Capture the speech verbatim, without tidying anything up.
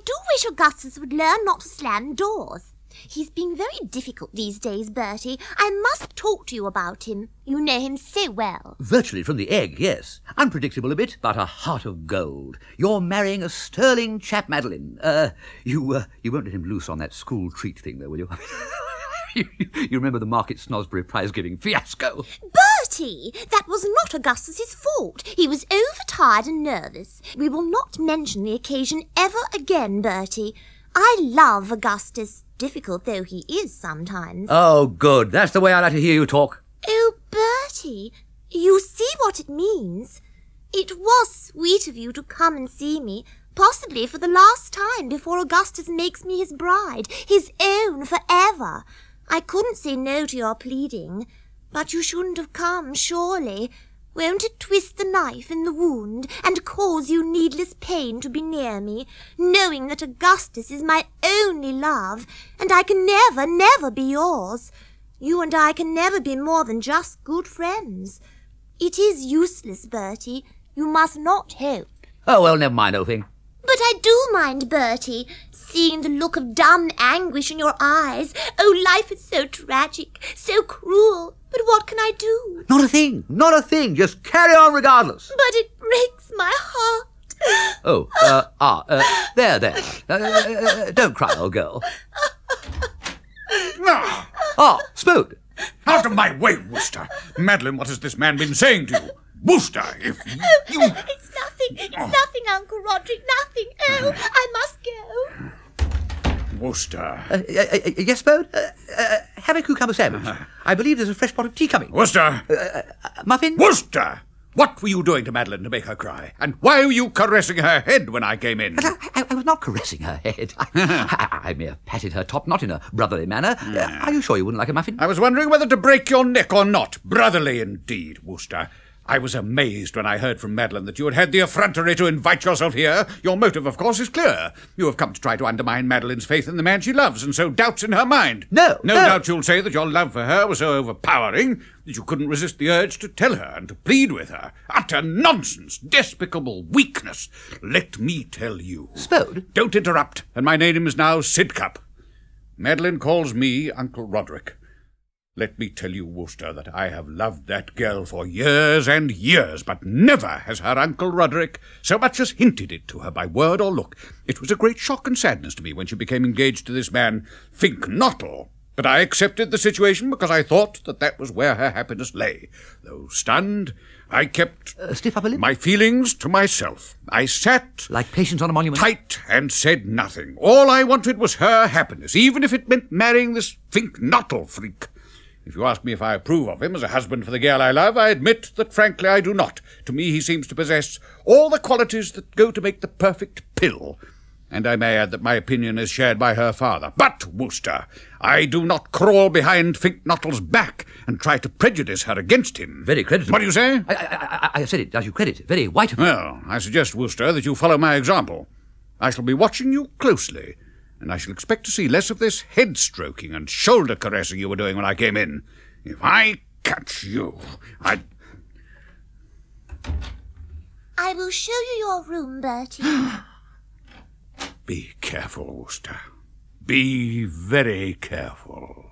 do wish Augustus would learn not to slam doors. He's been very difficult these days, Bertie. I must talk to you about him. You know him so well. Virtually from the egg, yes. Unpredictable a bit, but a heart of gold. You're marrying a sterling chap, Madeline. Uh, you, uh, you won't let him loose on that school treat thing, though, will you? you, you remember the Market Snosbury prize-giving fiasco? Bertie, that was not Augustus's fault. He was overtired and nervous. We will not mention the occasion ever again, Bertie. I love Augustus, difficult though he is sometimes. Oh, good. That's the way I like to hear you talk. Oh, Bertie, you see what it means. It was sweet of you to come and see me, possibly for the last time before Augustus makes me his bride, his own forever. I couldn't say no to your pleading, but you shouldn't have come, surely. Won't it twist the knife in the wound and cause you needless pain to be near me, knowing that Augustus is my only love, and I can never, never be yours? You and I can never be more than just good friends. It is useless, Bertie. You must not hope. Oh, well, never mind, old thing. But I do mind, Bertie, seeing the look of dumb anguish in your eyes. Oh, life is so tragic, so cruel. But what can I do? Not a thing, not a thing. Just carry on regardless. But it breaks my heart. Oh, uh, ah, uh, there, there. Uh, uh, don't cry, old girl. No! Ah, Spode. Out of my way, Wooster. Madeline, what has this man been saying to you? Wooster, if you... Oh, it's nothing, it's oh. nothing, Uncle Roderick, nothing. Oh, I must go. Wooster. Uh, uh, uh, yes, Spode? Uh, uh, have a cucumber sandwich. Uh-huh. I believe there's a fresh pot of tea coming. Wooster! Uh, uh, uh, muffin? Wooster! What were you doing to Madeline to make her cry? And why were you caressing her head when I came in? But I, I, I was not caressing her head. I, I, I may have patted her top, not in a brotherly manner. Uh, are you sure you wouldn't like a muffin? I was wondering whether to break your neck or not. Brotherly indeed, Wooster. I was amazed when I heard from Madeline that you had had the effrontery to invite yourself here. Your motive, of course, is clear. You have come to try to undermine Madeline's faith in the man she loves, and sow doubts in her mind. No, no. No doubt you'll say that your love for her was so overpowering that you couldn't resist the urge to tell her and to plead with her. Utter nonsense, despicable weakness. Let me tell you. Spode? Don't interrupt, and my name is now Sidcup. Madeline calls me Uncle Roderick. Let me tell you, Wooster, that I have loved that girl for years and years, but never has her Uncle Roderick so much as hinted it to her by word or look. It was a great shock and sadness to me when she became engaged to this man, Fink Nottle. But I accepted the situation because I thought that that was where her happiness lay. Though stunned, I kept uh, stiff upper lip? my feelings to myself. I sat like patience on a monument, tight, and said nothing. All I wanted was her happiness, even if it meant marrying this Fink Nottle freak. If you ask me if I approve of him as a husband for the girl I love, I admit that, frankly, I do not. To me, he seems to possess all the qualities that go to make the perfect pill. And I may add that my opinion is shared by her father. But, Wooster, I do not crawl behind Fink Nottle's back and try to prejudice her against him. Very creditable. What do you say? I, I, I, I said it, as you credit. Very white of you. Well, I suggest, Wooster, that you follow my example. I shall be watching you closely, and I shall expect to see less of this head-stroking and shoulder-caressing you were doing when I came in. If I catch you, I... I will show you your room, Bertie. Be careful, Wooster. Be very careful.